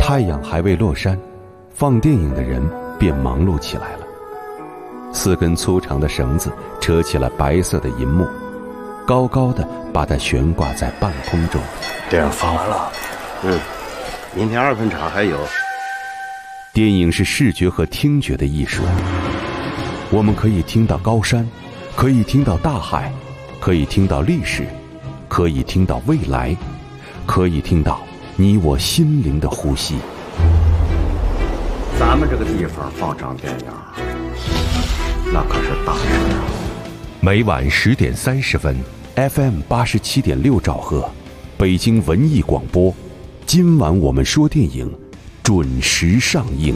太阳还未落山，放电影的人便忙碌起来了。4根粗长的绳子扯起了白色的银幕，高高的把它悬挂在半空中。 电影放完了，明天2分场还有。 电影是视觉和听觉的艺术，我们可以听到高山，可以听到大海，可以听到历史，可以听到未来，可以听到你我心灵的呼吸。 咱们这个地方放场电影，那可是大事啊！ 每晚10点30分 ，FM 87.6兆赫，北京文艺广播。今晚我们说电影，准时上映。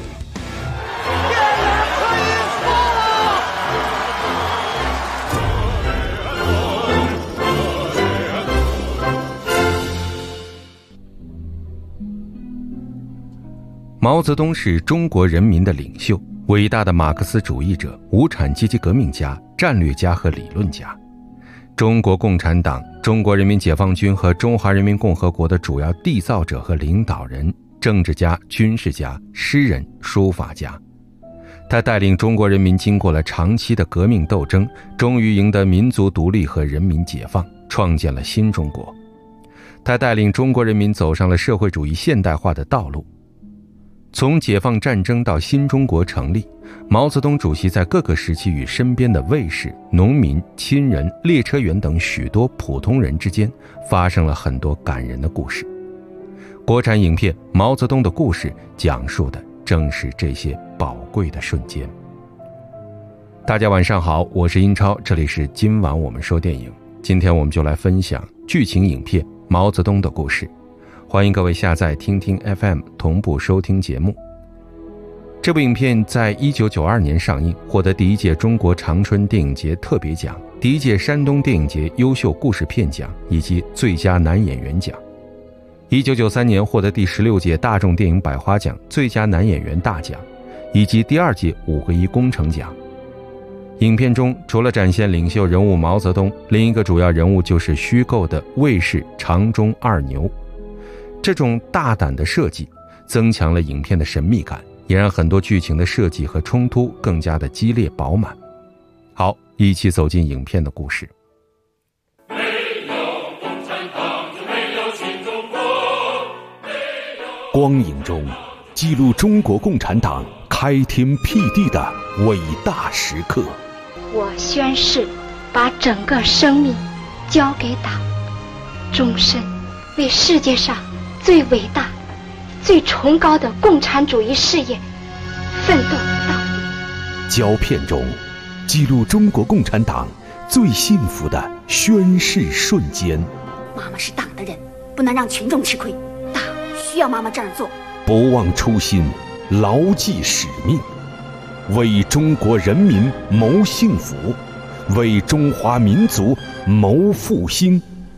毛泽东是中国人民的领袖，伟大的马克思主义者、无产阶级革命家、战略家和理论家，中国共产党、中国人民解放军和中华人民共和国的主要缔造者和领导人，政治家、军事家、诗人、书法家。他带领中国人民经过了长期的革命斗争，终于赢得民族独立和人民解放，创建了新中国。他带领中国人民走上了社会主义现代化的道路。从解放战争到新中国成立，毛泽东主席在各个时期与身边的卫士、农民、亲人、列车员等许多普通人之间发生了很多感人的故事。国产影片《毛泽东的故事》讲述的正是这些宝贵的瞬间。大家晚上好，我是英超，这里是今晚我们说电影。今天我们就来分享剧情影片《毛泽东的故事》。欢迎各位下载听听 FM 同步收听节目。这部影片在1992年上映，获得第1届中国长春电影节特别奖、第1届山东电影节优秀故事片奖以及最佳男演员奖。1993年获得第16届大众电影百花奖最佳男演员大奖，以及第2届5个亿工程奖。影片中除了展现领袖人物毛泽东，另一个主要人物就是虚构的卫士长中二牛。这种大胆的设计增强了影片的神秘感，也让很多剧情的设计和冲突更加的激烈饱满。好，一起走进影片的故事。 没有共产党就没有新中国， 光影中记录中国共产党开天辟地的伟大时刻。 我宣誓把整个生命交给党，终身为世界上最伟大、最崇高的共产主义事业奋斗到底。 胶片中记录中国共产党最幸福的宣誓瞬间。 妈妈是党的人，不能让群众吃亏，党需要妈妈这样做。 不忘初心，牢记使命，为中国人民谋幸福，为中华民族谋复兴。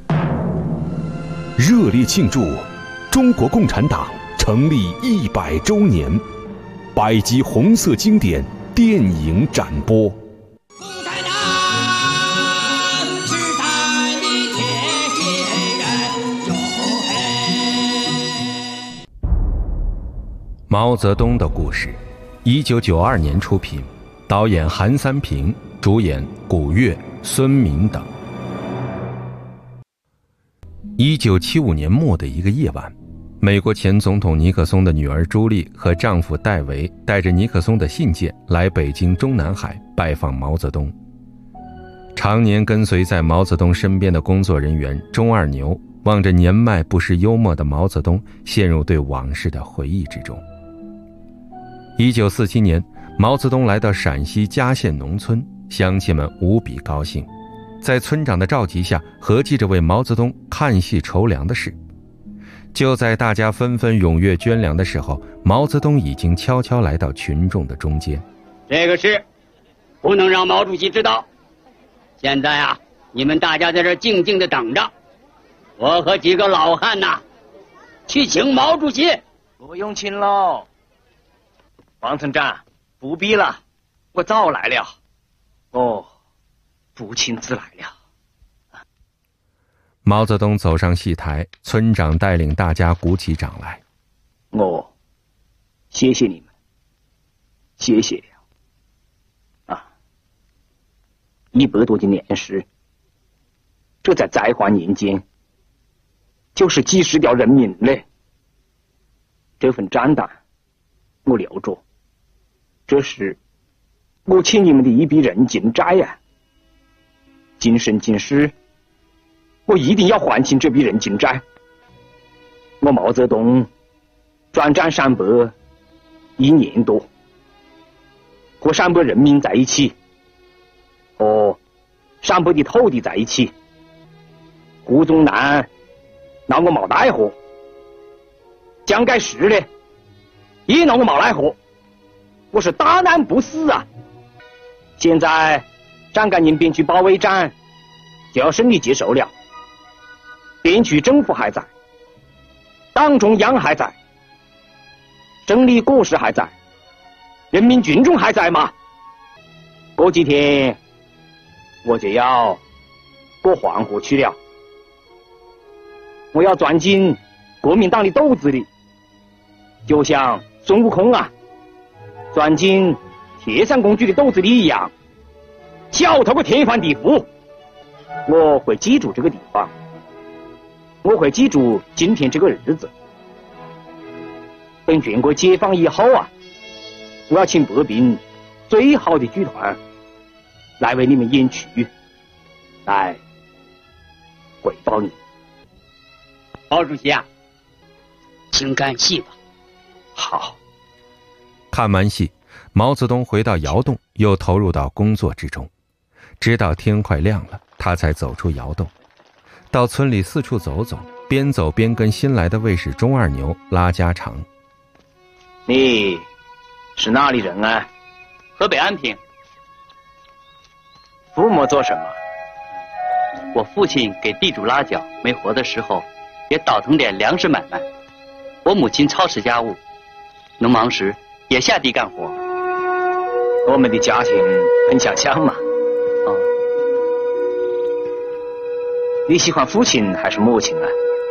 热烈庆祝中国共产党成立100周年，100集红色经典电影展播。 共产党是咱的铁血人，哟嘿！ 毛泽东的故事，1992年出品，导演韩三平，主演古月、孙明等。1975年末的一个夜晚，美国前总统尼克松的女儿朱莉和丈夫戴维带着尼克松的信件来北京中南海拜访毛泽东。常年跟随在毛泽东身边的工作人员钟二牛望着年迈不失幽默的毛泽东，陷入对往事的回忆之中。1947年，毛泽东来到陕西嘉县农村，乡亲们无比高兴，在村长的召集下合计着为毛泽东看戏筹粮的事。就在大家纷纷踊跃捐粮的时候，毛泽东已经悄悄来到群众的中间。 这个事不能让毛主席知道，现在啊，你们大家在这静静的等着，我和几个老汉呐，去请毛主席。 不用请喽，王村长，不必了，我早来了。哦，不请自来了。 毛泽东走上戏台，村长带领大家鼓起掌来。 我谢谢你们，谢谢了。啊，100多的年事，这在灾荒年间，就是几十条人命嘞。这份账单我留着，这是我欠你们的一笔人情债呀。今生今世，我一定要还清这笔人情债。我毛泽东转战陕北1年多，和陕北人民在一起，和陕北的土地在一起。胡宗南拿我冇奈何，蒋介石呢也拿我冇奈何，我是大难不死啊！现在张干宁边区保卫战就要胜利结束了，边区政府还在，党中央还在，胜利果实还在，人民群众还在吗？过几天我就要过黄河去了，我要钻进国民党的肚子里，就像孙悟空啊钻进铁扇公主的肚子里一样，敲透个天翻地覆。我会记住这个地方，我会记住今天这个日子。等全国解放以后啊，我要请北平最好的剧团来为你们演曲，来回报你。 毛主席啊，请看戏吧。 好。 看完戏，毛泽东回到窑洞，又投入到工作之中，直到天快亮了，他才走出窑洞，到村里四处走走，边走边跟新来的卫士钟二牛拉家常。 你是哪里人啊？ 河北安平。 父母做什么？ 我父亲给地主拉脚，没活的时候也倒腾点粮食买卖。我母亲操持家务，农忙时也下地干活。 我们的家庭很相像嘛。 哦。 你喜欢父亲还是母亲啊？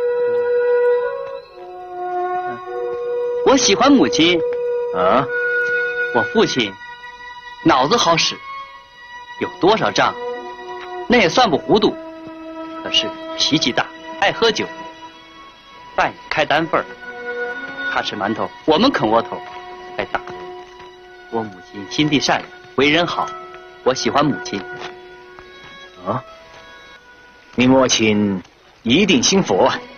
我喜欢母亲。 啊？ 我父亲脑子好使，有多少账那也算不糊涂，可是脾气大，爱喝酒，饭也开单份儿。他吃馒头，我们啃窝头，挨打。我母亲心地善良，为人好，我喜欢母亲。 啊？你母亲一定信佛啊？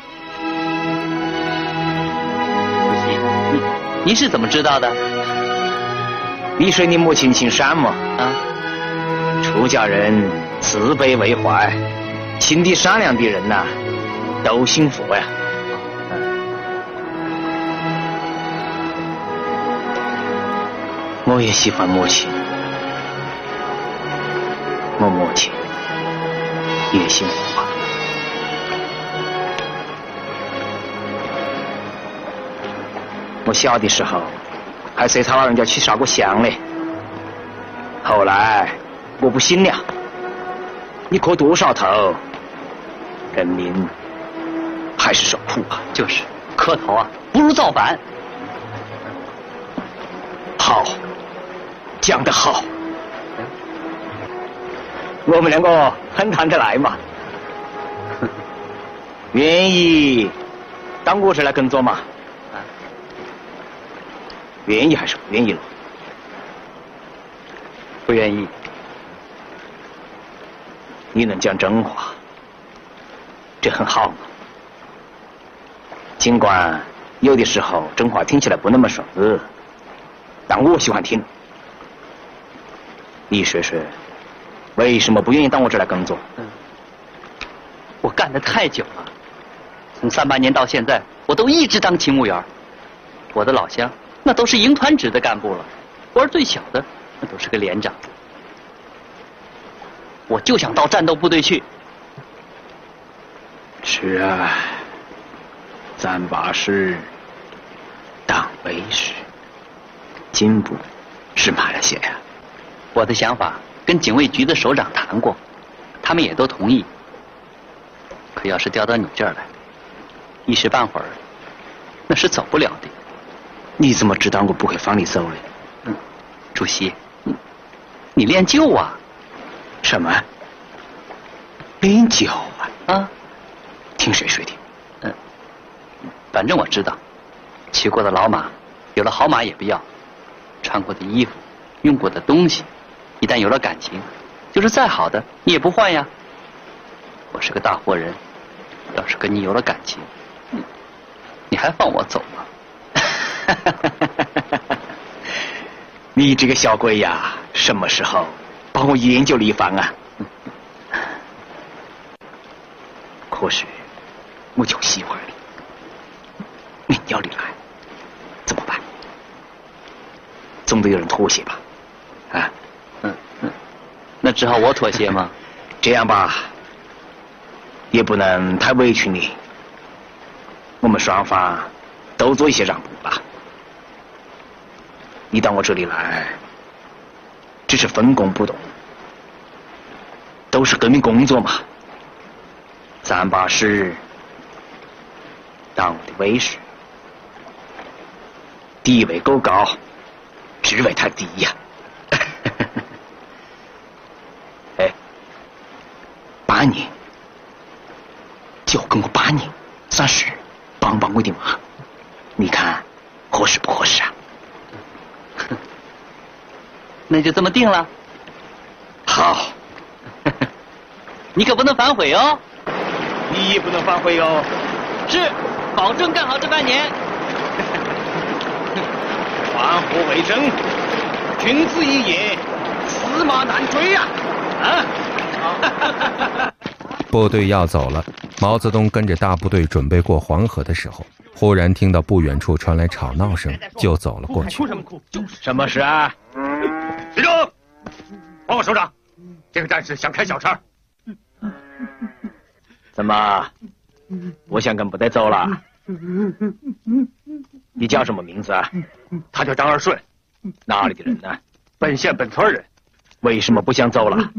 母亲，你是怎么知道的？ 你说你母亲姓单吗？ 啊， 出家人慈悲为怀，心地善良的人呐，都信佛呀。我也喜欢母亲，我母亲也信佛。我小的时候还随他老人家去烧过香嘞，后来我不信了，你磕多少头，人民还是受苦啊。 就是磕头啊，不如造反。 好，讲得好，我们两个很谈得来嘛。愿意到我这来工作嘛？愿意还是不愿意了？ 不愿意。 你能讲真话，这很好嘛。尽管有的时候真话听起来不那么顺耳，但我喜欢听。你说说，为什么不愿意到我这来工作？ 我干得太久了，从38年到现在，我都一直当勤务员。我的老乡那都是营团职的干部了，我是最小的，那都是个连长。我就想到战斗部队去。 是啊，咱把事党卫士进步是慢了些呀。 我的想法跟警卫局的首长谈过，他们也都同意。可要是调到你这儿来，一时半会儿那是走不了的。 你怎么知道我不会放你走呢？ 主席，你练就啊？ 什么？练就啊？ 啊？ 听谁说的？ 反正我知道，骑过的老马，有了好马也不要；穿过的衣服，用过的东西，一旦有了感情，就是再好的你也不换呀。我是个大活人，要是跟你有了感情，你还放我走吗？ 你这个小鬼呀，什么时候帮我研究了一番啊？可是我就喜欢你，你要你来怎么办？总得有人妥协吧？啊？ 那只好我妥协吗？ 这样吧，也不能太委屈你，我们双方都做一些让步吧。你到我这里来，只是分工不同，都是革命工作嘛。咱把事当我的卫士，地位够高，职位太低呀。哎，8年，就跟我8年，算是帮帮我的忙，你看合适不合适啊？ 那就这么定了。 好， 你可不能反悔哦。 你也不能反悔哦。 是，保证干好这半年。 万户为真，君子一言，驷马难追呀！ 部队要走了，毛泽东跟着大部队准备过黄河的时候，忽然听到不远处传来吵闹声，就走了过去。 什么事啊？ 集中，报告首长，这个战士想开小差。 怎么？我想跟部队走了？你叫什么名字啊？ 他叫张二顺， 哪里的人呢？ 本县本村人。 为什么不想走了？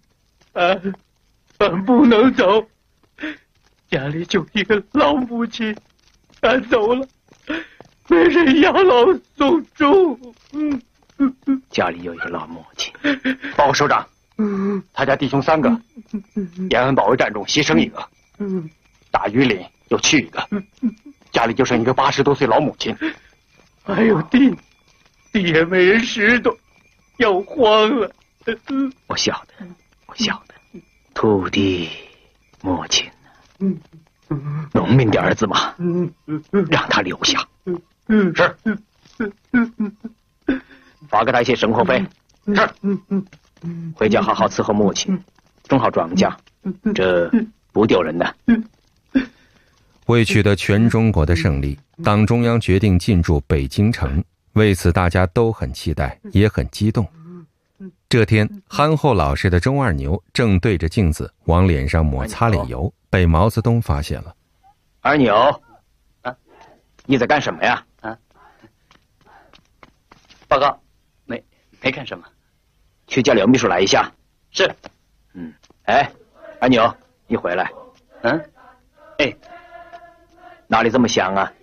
不能走，家里就一个老母亲，俺走了，没人养老送终。 家里有一个老母亲。 报告首长，他家弟兄3个，延安保卫战中牺牲1个，大榆林又去1个，家里就剩一个80多岁老母亲。 还有地也没人拾掇，要荒了。 我晓得，土地，母亲，农民的儿子嘛，让他留下。 是。 发给他一些生活费。 是。 回家好好伺候母亲，种好庄稼，这不丢人的。 为取得全中国的胜利，党中央决定进驻北京城，为此大家都很期待，也很激动。这天，憨厚老实的钟二牛正对着镜子往脸上抹擦脸油，被毛泽东发现了。 二牛，你在干什么呀？ 报告，没干什么。 去叫刘秘书来一下。 是。 哎，二牛，你回来。 哎， 哪里这么香啊？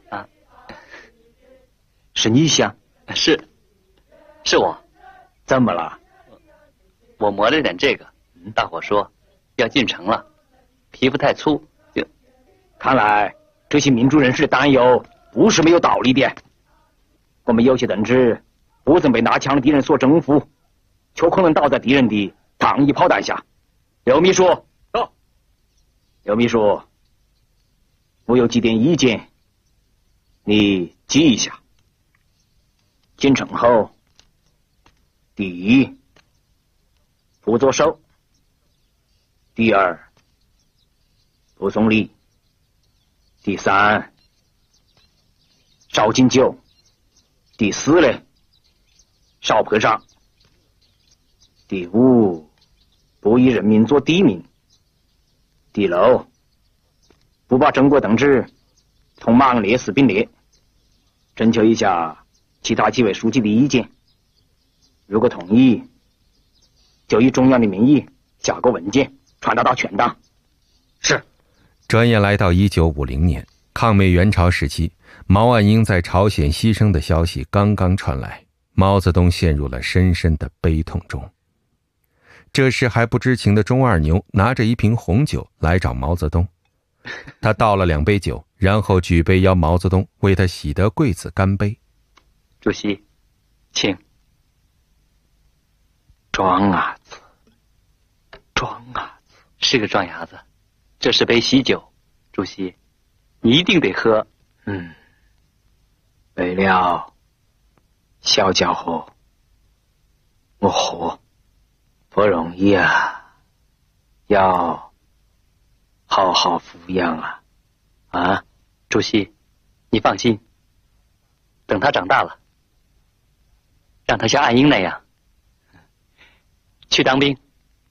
是你香？ 是我。 怎么了？ 我磨了点这个，大伙说要进城了，皮肤太粗，就…… 看来这些民主人士的担忧不是没有道理的。我们有些同志不曾被拿枪的敌人所征服，却可能倒在敌人的糖衣炮弹下。刘秘书， 到。 刘秘书，我有几点意见，你记一下。进城后，第一，不作寿；第二，不送礼；第三，少敬酒；第四嘞，少破账；第五，不以人民做地名；第六，不把中国同志同莽烈士并列。征求一下其他几位书记的意见，如果同意，就以中央的名义下个文件传达到全党。 是。 转眼来到1950年， 抗美援朝时期，毛岸英在朝鲜牺牲的消息刚刚传来，毛泽东陷入了深深的悲痛中。这时还不知情的钟二牛拿着一瓶红酒来找毛泽东，他倒了2杯酒，然后举杯邀毛泽东为他喜得贵子干杯。 主席，请。 装伢子， 是个装伢子。这是杯喜酒，主席，你一定得喝。 为了小家伙，我喝不容易啊，要好好抚养啊。 主席，你放心，等他长大了，让他像岸英那样去当兵。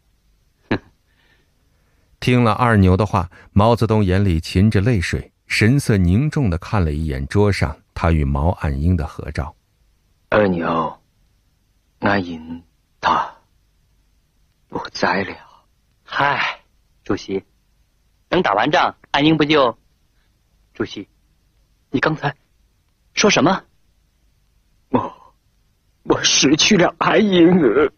听了二牛的话，毛泽东眼里噙着泪水，神色凝重地看了一眼桌上他与毛岸英的合照。 二牛，岸英他不在了。 嗨，主席，等打完仗，岸英不就……主席，你刚才说什么？ 我失去了岸英儿。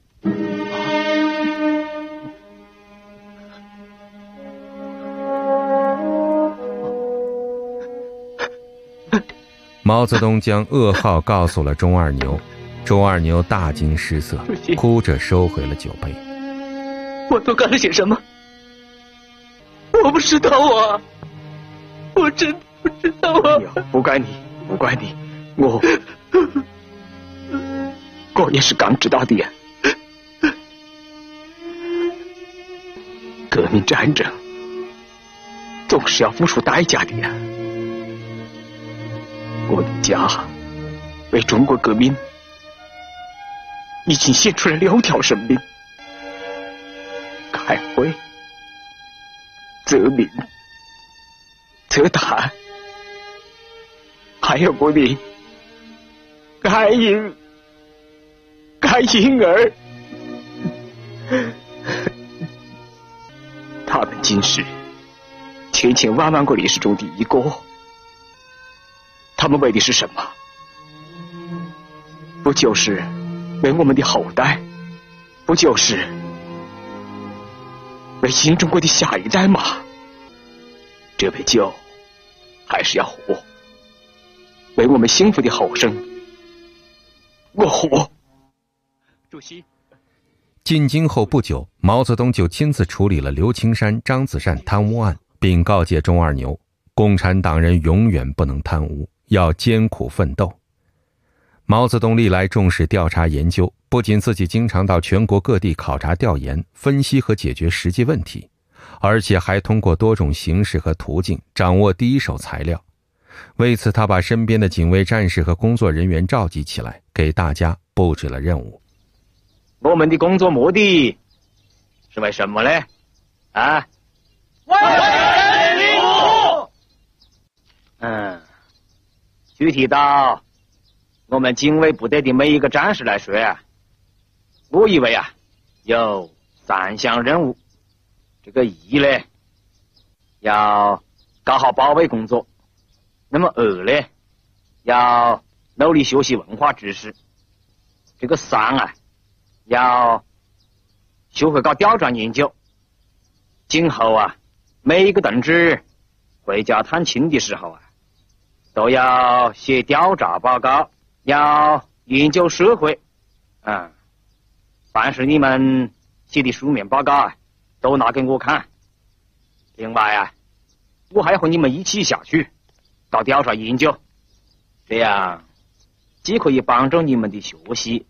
毛泽东将噩耗告诉了钟二牛，钟二牛大惊失色，哭着收回了酒杯。 我都干了些什么？我不知道啊，我真不知道啊！ 不怪你，我也是刚知道的呀。革命战争总是要付出代价的呀。我的家为中国革命已经献出了6条生命，开会、择民、择党，还有我的岸英儿，他们竟是千千万万个烈士中的一个。他们为的是什么？不就是为我们的后代？不就是为新中国的下一代吗？这杯酒还是要喝，为我们幸福的后生，我喝。 主席， 进京后不久，毛泽东就亲自处理了刘青山、张子善贪污案，并告诫钟二牛，共产党人永远不能贪污，要艰苦奋斗。毛泽东历来重视调查研究，不仅自己经常到全国各地考察调研、分析和解决实际问题，而且还通过多种形式和途径掌握第一手材料。为此，他把身边的警卫战士和工作人员召集起来，给大家布置了任务。 我们的工作目的是为什么呢？为人民服务。具体到我们警卫部队的每一个战士来说我以为有3项任务。这个一呢，要搞好保卫工作；那么2呢，要努力学习文化知识；这个3要学会搞调查研究。今后每一个同志回家探亲的时候都要写调查报告，要研究社会。凡是你们写的书面报告都拿给我看。另外我还和你们一起下去搞调查研究，这样既可以帮助你们的学习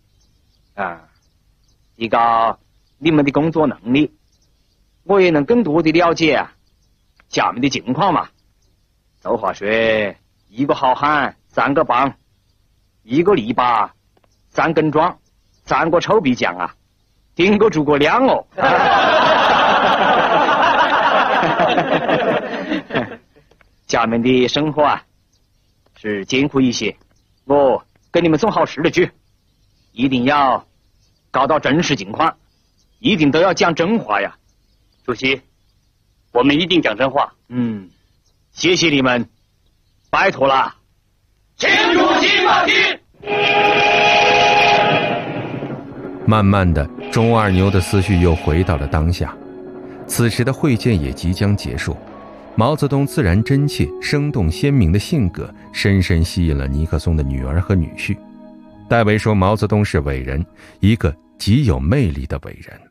提高你们的工作能力，我也能更多的了解下面的情况嘛。俗话说，一个好汉3个帮，一个篱笆3根桩，3个臭皮匠顶个诸葛亮哦。下面的生活是艰苦一些，我跟你们总好实了句，一定要搞到真实情况，一定都要讲真话呀。 主席，我们一定讲真话。 谢谢你们白土了。 请主席放心。 慢慢的，钟二牛的思绪又回到了当下。此时的会见也即将结束，毛泽东自然真切、生动鲜明的性格深深吸引了尼克松的女儿和女婿。戴维说毛泽东是伟人，一个极有魅力的伟人。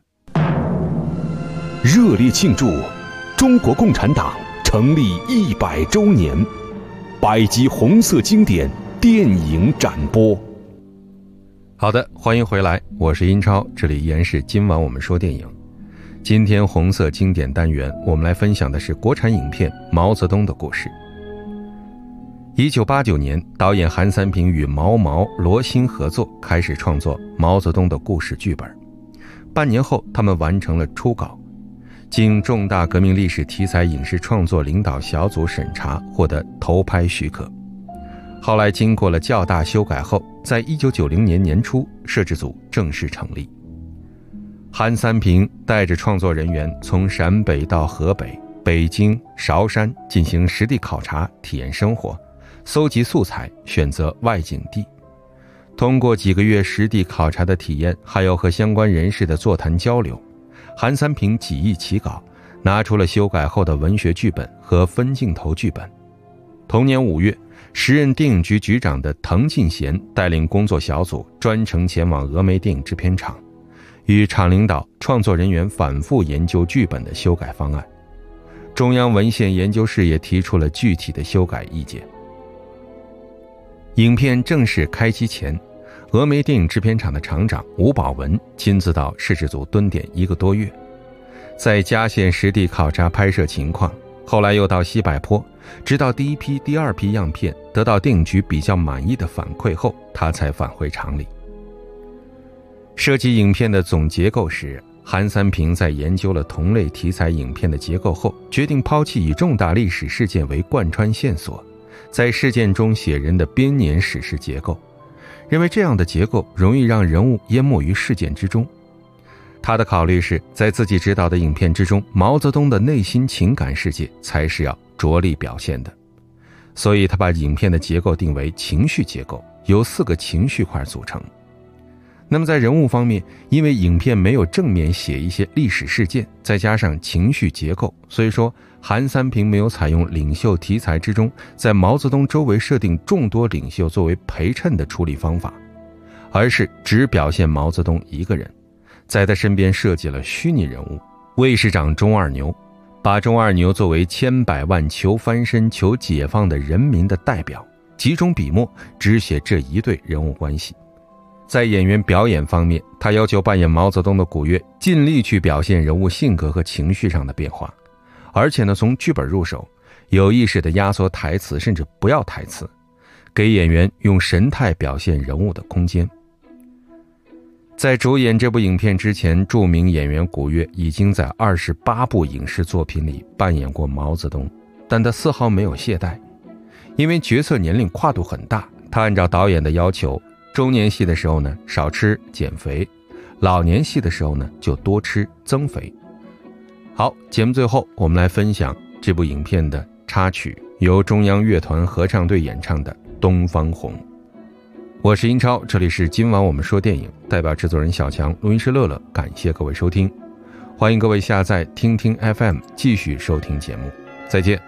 热烈庆祝中国共产党成立100周年，100集红色经典电影展播。 好的，欢迎回来，我是英超，这里依然是今晚我们说电影。今天红色经典单元，我们来分享的是国产影片《毛泽东的故事》。1989年，导演韩三平与毛、罗新合作，开始创作毛泽东的故事剧本。半年后，他们完成了初稿，经重大革命历史题材影视创作领导小组审查，获得投拍许可。后来经过了较大修改后，在1990年年初，摄制组正式成立。韩三平带着创作人员从陕北到河北、北京、韶山进行实地考察，体验生活，搜集素材，选择外景地。通过几个月实地考察的体验，还有和相关人士的座谈交流，韩三平几易其稿，拿出了修改后的文学剧本和分镜头剧本。同年5月，时任电影局局长的滕进贤带领工作小组专程前往峨眉电影制片厂，与厂领导、创作人员反复研究剧本的修改方案。中央文献研究室也提出了具体的修改意见。影片正式开机前，峨眉电影制片厂的厂长吴宝文亲自到摄制组蹲点1个多月，在嘉县实地考察拍摄情况，后来又到西柏坡，直到第一批、第二批样片得到电影局比较满意的反馈后，他才返回厂里。设计影片的总结构时，韩三平在研究了同类题材影片的结构后，决定抛弃以重大历史事件为贯穿线索，在事件中写人的编年史实结构，认为这样的结构容易让人物淹没于事件之中。他的考虑是，在自己执导的影片之中，毛泽东的内心情感世界才是要着力表现的，所以他把影片的结构定为情绪结构，由4个情绪块组成。那么在人物方面，因为影片没有正面写一些历史事件，再加上情绪结构，所以说韩三平没有采用领袖题材之中在毛泽东周围设定众多领袖作为陪衬的处理方法，而是只表现毛泽东一个人，在他身边设计了虚拟人物卫士长钟二牛，把钟二牛作为千百万求翻身、求解放的人民的代表，集中笔墨只写这一对人物关系。在演员表演方面，他要求扮演毛泽东的古越尽力去表现人物性格和情绪上的变化，而且呢，从剧本入手，有意识地压缩台词，甚至不要台词，给演员用神态表现人物的空间。在主演这部影片之前，著名演员古越已经在28部影视作品里扮演过毛泽东，但他丝毫没有懈怠，因为角色年龄跨度很大，他按照导演的要求，中年戏的时候呢少吃减肥，老年戏的时候呢就多吃增肥。好，节目最后我们来分享这部影片的插曲，由中央乐团合唱队演唱的《东方红》。我是英超，这里是今晚我们说电影，代表制作人小强，录音师乐乐，感谢各位收听，欢迎各位下载听听 FM 继续收听节目，再见。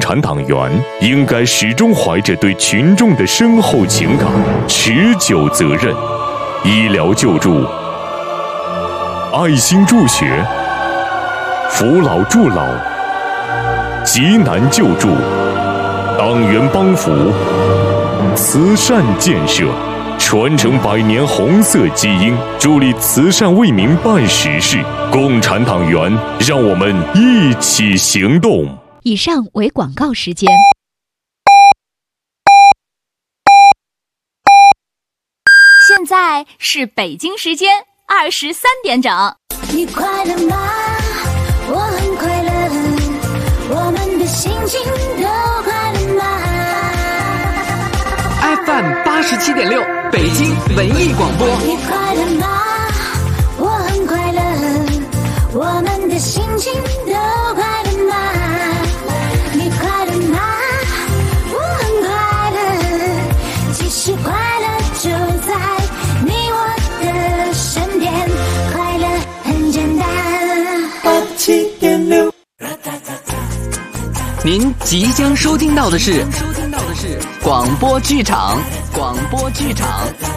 产党员应该始终怀着对群众的深厚情感、持久责任。医疗救助、爱心助学、扶老助老、急难救助、党员帮扶、慈善建设，传承100年红色基因，助力慈善为民办实事。共产党员，让我们一起行动。 以上为广告时间。 现在是北京时间23点整。 你快乐吗？我很快乐，我们的心情都快乐吗 ？FM 87.6，北京文艺广播。 你快乐吗？我很快乐，我们的心情都快乐吗？你快乐吗？我很快乐，其实快乐就在你我的身边，快乐很简单。87.6， 您即将收听到的是广播剧场。